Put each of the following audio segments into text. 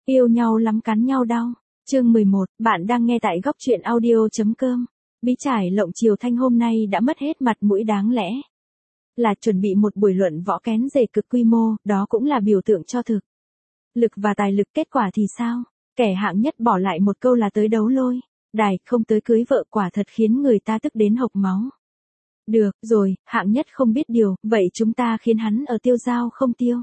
Yêu nhau lắm cắn nhau đau. Chương 11, bạn đang nghe tại góc truyện audio.com. Bí trải lộng triều thanh hôm nay đã mất hết mặt mũi đáng lẽ. Là chuẩn bị một buổi luận võ kén rể cực quy mô, đó cũng là biểu tượng cho thực lực và tài lực, kết quả thì sao? Kẻ hạng nhất bỏ lại một câu là tới đấu lôi đài, không tới cưới vợ, quả thật khiến người ta tức đến hộc máu. Được rồi, hạng nhất không biết điều, vậy chúng ta khiến hắn ở tiêu dao không tiêu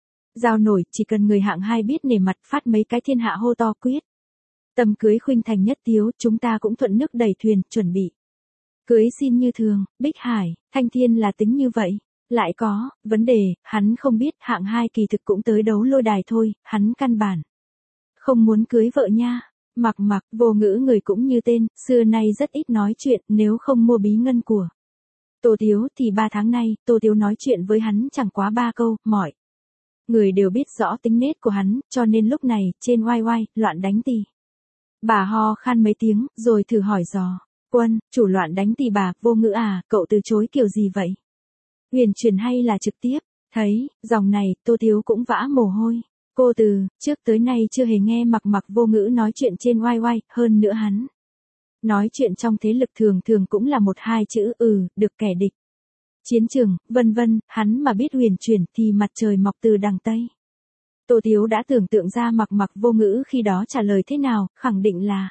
dao nổi, chỉ cần người hạng hai biết nể mặt, phát mấy cái thiên hạ hô to quyết tâm cưới khuynh thành nhất tiếu, chúng ta cũng thuận nước đẩy thuyền, chuẩn bị cưới xin như thường. Bích Hải, Thanh Thiên là tính như vậy. Lại có vấn đề, hắn không biết hạng hai kỳ thực cũng tới đấu lôi đài thôi, hắn căn bản không muốn cưới vợ nha. Mặc vô ngữ người cũng như tên, xưa nay rất ít nói chuyện, nếu không mua bí ngân của Tô Tiếu thì 3 tháng nay, Tô Tiếu nói chuyện với hắn chẳng quá 3 câu, mọi người đều biết rõ tính nết của hắn, cho nên lúc này, trên oai oai, loạn đánh tỳ bà ho khan mấy tiếng, rồi thử hỏi dò. Quân, chủ loạn đánh tỳ bà, vô ngữ à, cậu từ chối kiểu gì vậy? Huyền truyền hay là trực tiếp? Thấy, dòng này, Tô Tiếu cũng vã mồ hôi. Cô từ trước tới nay chưa hề nghe mặc vô ngữ nói chuyện trên oai oai, hơn nữa hắn nói chuyện trong thế lực thường thường cũng là 1-2 chữ được kẻ địch chiến trường, vân vân, hắn mà biết huyền truyền thì mặt trời mọc từ đằng Tây. Tô Tiếu đã tưởng tượng ra mặc vô ngữ khi đó trả lời thế nào, khẳng định là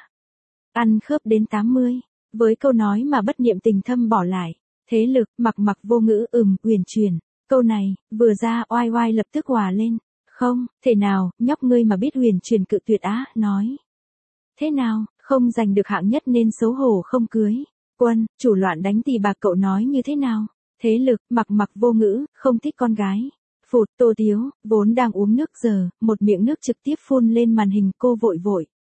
ăn khớp đến 80, với câu nói mà bất niệm tình thâm bỏ lại. Thế lực, mặc vô ngữ huyền truyền. Câu này, vừa ra oai oai lập tức hòa lên. Không, thể nào, nhóc ngươi mà biết huyền truyền cự tuyệt á, nói. Thế nào, không giành được hạng nhất nên xấu hổ không cưới. Quân, chủ loạn đánh tỳ bà, cậu nói như thế nào? Thế lực, mặc vô ngữ, không thích con gái. Phụt, Tô Tiếu, vốn đang uống nước giờ, một miệng nước trực tiếp phun lên màn hình, cô vội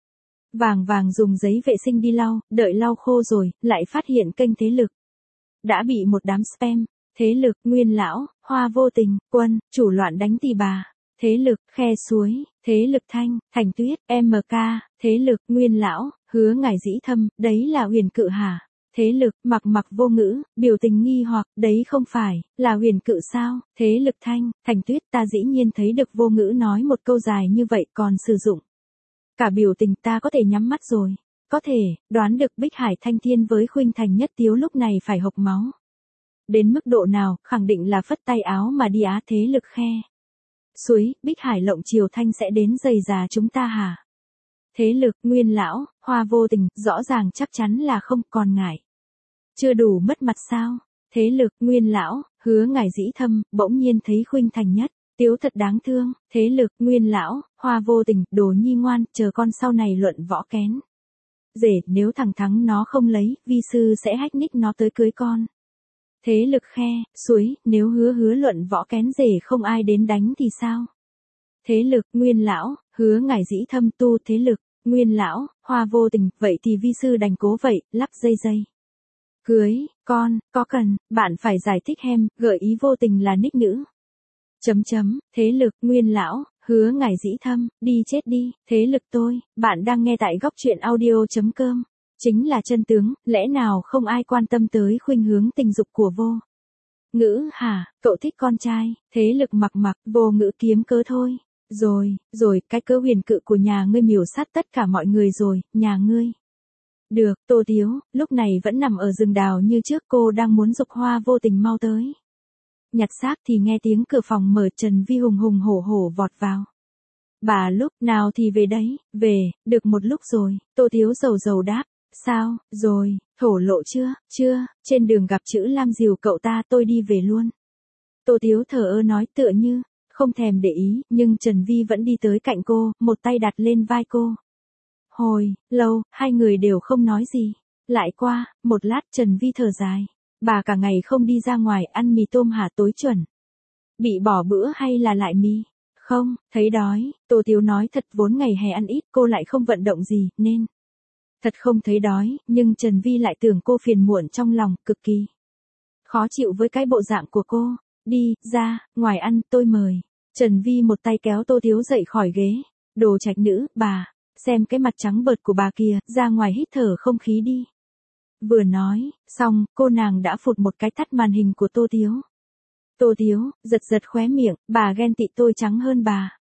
vàng dùng giấy vệ sinh đi lau, đợi lau khô rồi, lại phát hiện kênh thế lực đã bị một đám spam. Thế lực, Nguyên Lão, Hoa Vô Tình, Quân, chủ loạn đánh tỳ bà. Thế lực, Khe Suối, thế lực Thanh, Thành Tuyết, MK, thế lực, Nguyên Lão, Hứa Ngải Dĩ Thâm, đấy là huyền cự hả? Thế lực, mặc vô ngữ, biểu tình nghi hoặc, đấy không phải, là huyền cự sao? Thế lực Thanh, Thành Tuyết, ta dĩ nhiên thấy được vô ngữ nói một câu dài như vậy còn sử dụng cả biểu tình, ta có thể nhắm mắt rồi. Có thể, đoán được Bích Hải Thanh Thiên với khuynh thành nhất tiếu lúc này phải hộc máu. Đến mức độ nào, khẳng định là phất tay áo mà đi á. Thế lực Khe Suối, Bích Hải lộng triều thanh sẽ đến giày già chúng ta hả? Thế lực, Nguyên Lão, Hoa Vô Tình, rõ ràng chắc chắn là không, còn ngại chưa đủ mất mặt sao? Thế lực, Nguyên Lão, Hứa Ngải Dĩ Thâm, bỗng nhiên thấy khuynh thành nhất tiếu thật đáng thương. Thế lực, Nguyên Lão, Hoa Vô Tình, đồ nhi ngoan, chờ con sau này luận võ kén rể, nếu thằng thắng nó không lấy, vi sư sẽ hách ních nó tới cưới con. Thế lực Khe Suối, nếu hứa luận võ kén rể không ai đến đánh thì sao? Thế lực, Nguyên Lão, Hứa Ngải Dĩ Thâm, tu. Thế lực, Nguyên Lão, Hoa Vô Tình, vậy thì vi sư đành cố vậy, lắp dây. Cưới, con, có cần, bạn phải giải thích hem, gợi ý Vô Tình là nick nữ. Thế lực, Nguyên Lão, Hứa Ngải Dĩ Thâm, đi chết đi. Thế lực tôi, bạn đang nghe tại góc truyện audio.com. Chính là chân tướng, lẽ nào không ai quan tâm tới khuynh hướng tình dục của vô ngữ hả? Cậu thích con trai. Thế lực mặc vô ngữ kiếm cớ thôi. Rồi, cái cớ huyền cự của nhà ngươi miểu sát tất cả mọi người rồi, nhà ngươi. Được, Tô Tiếu, lúc này vẫn nằm ở rừng đào như trước, cô đang muốn giục Hoa Vô Tình mau tới nhặt xác thì nghe tiếng cửa phòng mở, Trần Vi hùng hổ vọt vào. Bà lúc nào thì về đấy? Về, được một lúc rồi. Tô Tiếu dầu đáp. Sao, rồi, thổ lộ chưa, trên đường gặp chữ Lam dìu cậu ta, tôi đi về luôn. Tô Tiếu thờ ơ nói, tựa như không thèm để ý, nhưng Trần Vi vẫn đi tới cạnh cô, một tay đặt lên vai cô. Hồi lâu, hai người đều không nói gì. Lại qua một lát, Trần Vi thở dài. Bà cả ngày không đi ra ngoài, ăn mì tôm hả? Tối chuẩn bị bỏ bữa hay là lại mì? Không, thấy đói. Tô Tiếu nói thật, vốn ngày hè ăn ít, cô lại không vận động gì, nên thật không thấy đói, nhưng Trần Vi lại tưởng cô phiền muộn trong lòng, cực kỳ khó chịu với cái bộ dạng của cô. Đi, ra, ngoài ăn, tôi mời. Trần Vi một tay kéo Tô Tiếu dậy khỏi ghế. Đồ trạch nữ, bà, xem cái mặt trắng bợt của bà kia, ra ngoài hít thở không khí đi. Vừa nói, xong, cô nàng đã phụt một cái tắt màn hình của Tô Tiếu. Tô Tiếu, giật khóe miệng, bà ghen tị tôi trắng hơn bà.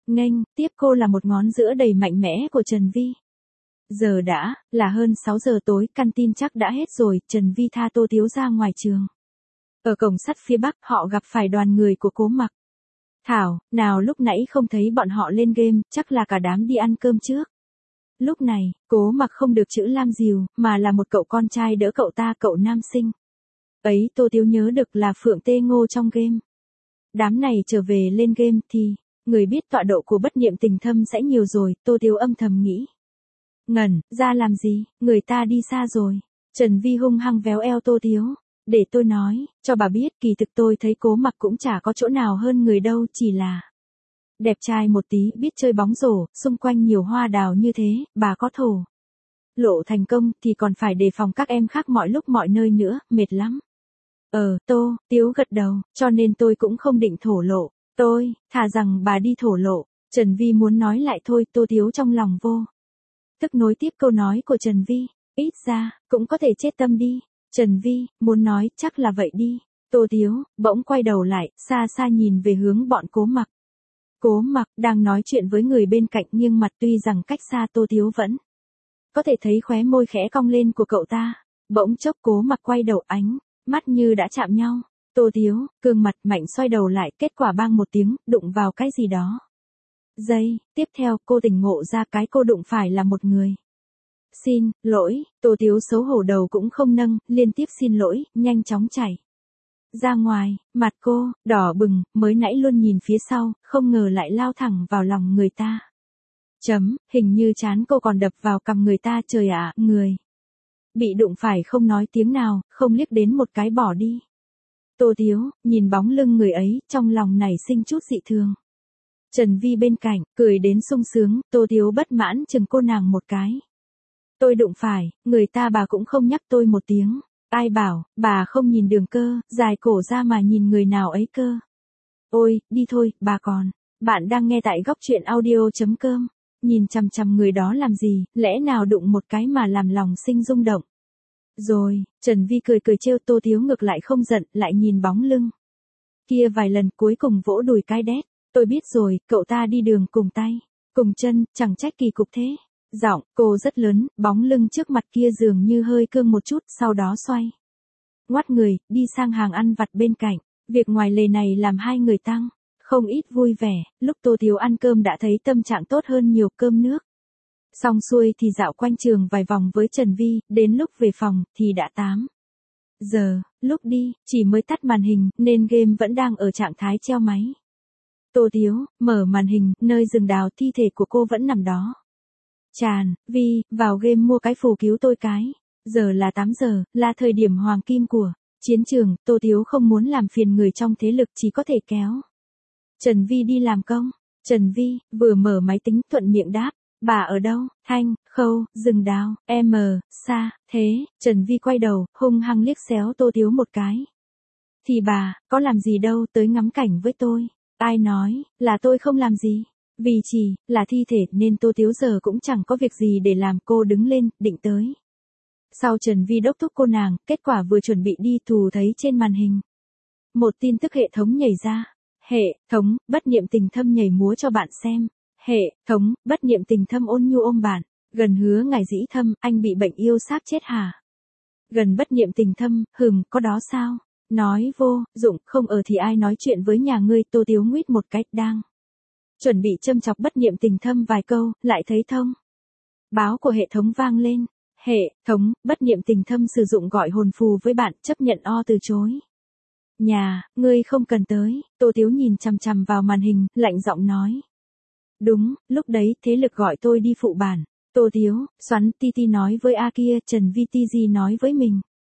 Nghênh, tiếp cô là một ngón giữa đầy mạnh mẽ của Trần Vi. Giờ đã, là hơn 6 giờ tối, căn tin chắc đã hết rồi, Trần Vi tha Tô Tiếu ra ngoài trường. Ở cổng sắt phía bắc họ gặp phải đoàn người của Cố Mặc. Thảo, nào lúc nãy không thấy bọn họ lên game, chắc là cả đám đi ăn cơm trước. Lúc này, Cố Mặc không được chữ Lam Diều, mà là một cậu con trai đỡ cậu ta, cậu nam sinh. Ấy Tô Tiếu nhớ được là Phượng Tê Ngô trong game. Đám này trở về lên game thì, người biết tọa độ của bất niệm tình thâm sẽ nhiều rồi, Tô Tiếu âm thầm nghĩ. Ngẩn, ra làm gì, người ta đi xa rồi. Trần Vi hung hăng véo eo Tô Tiếu. Để tôi nói, cho bà biết kỳ thực tôi thấy Cố Mặc cũng chả có chỗ nào hơn người đâu, chỉ là đẹp trai một tí, biết chơi bóng rổ, xung quanh nhiều hoa đào như thế, bà có thổ lộ thành công thì còn phải đề phòng các em khác mọi lúc mọi nơi nữa, mệt lắm. Tô Tiếu gật đầu, cho nên tôi cũng không định thổ lộ, tôi, thà rằng bà đi thổ lộ. Trần Vi muốn nói lại thôi, Tô Tiếu trong lòng vô tức nối tiếp câu nói của Trần Vi, ít ra, cũng có thể chết tâm đi. Trần Vi, muốn nói, chắc là vậy đi. Tô Tiếu, bỗng quay đầu lại, xa xa nhìn về hướng bọn Cố Mặc. Cố Mặc, đang nói chuyện với người bên cạnh nhưng mặt tuy rằng cách xa Tô Tiếu vẫn có thể thấy khóe môi khẽ cong lên của cậu ta. Bỗng chốc Cố Mặc quay đầu ánh, mắt như đã chạm nhau. Tô Tiếu, cương mặt mạnh xoay đầu lại, kết quả bang một tiếng, đụng vào cái gì đó. Giây, tiếp theo cô tỉnh ngộ ra cái cô đụng phải là một người. Xin lỗi, Tô Tiếu xấu hổ đầu cũng không nâng, liên tiếp xin lỗi, nhanh chóng chạy ra ngoài, mặt cô đỏ bừng, mới nãy luôn nhìn phía sau, không ngờ lại lao thẳng vào lòng người ta. Hình như trán cô còn đập vào cằm người ta, trời ạ, người bị đụng phải không nói tiếng nào, không liếc đến một cái bỏ đi. Tô Tiếu, nhìn bóng lưng người ấy, trong lòng nảy sinh chút dị thường. Trần Vi bên cạnh, cười đến sung sướng, Tô Tiếu bất mãn chừng cô nàng một cái. Tôi đụng phải, người ta bà cũng không nhắc tôi một tiếng. Ai bảo, bà không nhìn đường cơ, dài cổ ra mà nhìn người nào ấy cơ. Ôi, đi thôi, bà còn. Bạn đang nghe tại góc truyện audio.com. Nhìn chằm chằm người đó làm gì, lẽ nào đụng một cái mà làm lòng sinh rung động. Rồi, Trần Vi cười cười trêu, Tô Tiếu ngược lại không giận, lại nhìn bóng lưng kia vài lần, cuối cùng vỗ đùi cái đét. Tôi biết rồi, cậu ta đi đường cùng tay, cùng chân, chẳng trách kỳ cục thế. Giọng cô rất lớn, bóng lưng trước mặt kia dường như hơi cương một chút, sau đó xoay ngoắt người, đi sang hàng ăn vặt bên cạnh. Việc ngoài lề này làm hai người tăng không ít vui vẻ. Lúc Tô Tiếu ăn cơm đã thấy tâm trạng tốt hơn nhiều, cơm nước xong xuôi thì dạo quanh trường vài vòng với Trần Vi, đến lúc về phòng thì đã 8 giờ. Lúc đi, chỉ mới tắt màn hình nên game vẫn đang ở trạng thái treo máy. Tô Tiếu mở màn hình, nơi rừng đào, thi thể của cô vẫn nằm đó. Tràn Vi, vào game mua cái phù cứu tôi cái. Giờ là 8 giờ, là thời điểm hoàng kim của chiến trường. Tô Tiếu không muốn làm phiền người trong thế lực, chỉ có thể kéo Trần Vi đi làm công. Trần Vi vừa mở máy tính thuận miệng đáp. Bà ở đâu? Thanh, Khâu, rừng đào, xa, thế. Trần Vi quay đầu, hung hăng liếc xéo Tô Tiếu một cái. Thì bà, có làm gì đâu, tới ngắm cảnh với tôi. Ai nói, là tôi không làm gì. Vì chỉ là thi thể nên Tô Tiếu giờ cũng chẳng có việc gì để làm. Cô đứng lên, định tới sau Trần Vi đốc thúc cô nàng, kết quả vừa chuẩn bị đi thù thấy trên màn hình một tin tức hệ thống nhảy ra. Hệ thống, bất niệm tình thâm nhảy múa cho bạn xem. Hệ thống, bất niệm tình thâm ôn nhu ôm bạn. Gần hứa ngài dĩ thâm, anh bị bệnh yêu xác chết hả? Gần bất niệm tình thâm, có đó sao? Nói vô dụng, không ở thì ai nói chuyện với nhà ngươi. Tô Tiếu nguyết một cách đang chuẩn bị châm chọc bất niệm tình thâm vài câu, lại thấy thông báo của hệ thống vang lên. Hệ thống, bất niệm tình thâm sử dụng gọi hồn phù với bạn, chấp nhận từ chối. Nhà, ngươi không cần tới. Tô Tiếu nhìn chằm chằm vào màn hình, lạnh giọng nói. Đúng, lúc đấy thế lực gọi tôi đi phụ bản. Tô Tiếu, xoắn Titi nói với A kia, Trần Vi TG nói với mình.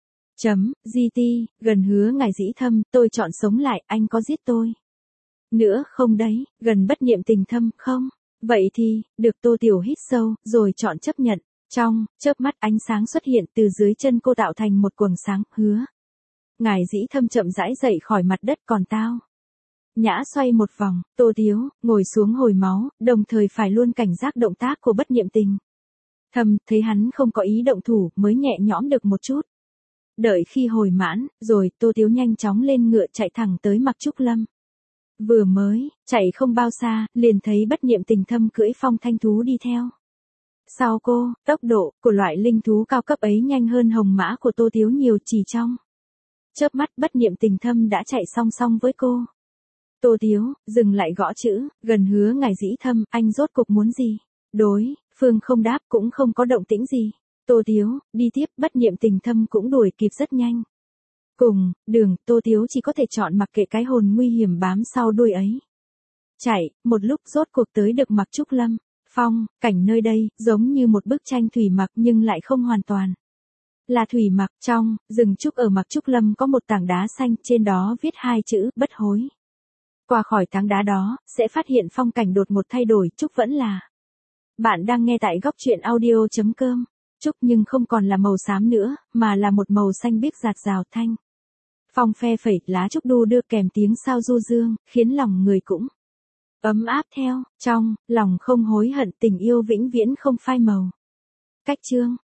GT, gần hứa ngài dĩ thâm, tôi chọn sống lại, anh có giết tôi nữa không đấy? Gần bất niệm tình thâm, không? Vậy thì, được. Tô Tiểu hít sâu, rồi chọn chấp nhận. Trong chớp mắt ánh sáng xuất hiện từ dưới chân cô tạo thành một quầng sáng, hứa. Ngài dĩ thâm chậm rãi dậy khỏi mặt đất, còn tao. Nhã xoay một vòng, Tô Tiếu, ngồi xuống hồi máu, đồng thời phải luôn cảnh giác động tác của bất niệm tình thâm, thấy hắn không có ý động thủ, mới nhẹ nhõm được một chút. Đợi khi hồi mãn, rồi, Tô Tiếu nhanh chóng lên ngựa chạy thẳng tới Mặc Trúc Lâm. Vừa mới, chạy không bao xa, liền thấy Bất Niệm Tình Thâm cưỡi phong thanh thú đi theo. Sau cô, tốc độ của loại linh thú cao cấp ấy nhanh hơn hồng mã của Tô Tiếu nhiều, chỉ trong chớp mắt Bất Niệm Tình Thâm đã chạy song song với cô. Tô Tiếu, dừng lại gõ chữ, gần Hứa Ngài Dĩ Thâm, anh rốt cục muốn gì? Đối phương không đáp, cũng không có động tĩnh gì. Tô Tiếu, đi tiếp, Bất Niệm Tình Thâm cũng đuổi kịp rất nhanh. Cùng đường, Tô Tiếu chỉ có thể chọn mặc kệ cái hồn nguy hiểm bám sau đuôi ấy. Chạy, một lúc rốt cuộc tới được Mặc Trúc Lâm. Phong cảnh nơi đây, giống như một bức tranh thủy mặc nhưng lại không hoàn toàn là thủy mặc. Trong rừng trúc ở Mặc Trúc Lâm có một tảng đá xanh, trên đó viết hai chữ, bất hối. Qua khỏi tảng đá đó, sẽ phát hiện phong cảnh đột ngột thay đổi. Trúc vẫn là. Bạn đang nghe tại góc truyện audio.com. Trúc nhưng không còn là màu xám nữa, mà là một màu xanh biếc rạt rào. Thanh phong phe phẩy, lá trúc đu đưa kèm tiếng sao du dương, khiến lòng người cũng ấm áp theo. Trong lòng không hối hận, tình yêu vĩnh viễn không phai màu. Cách chương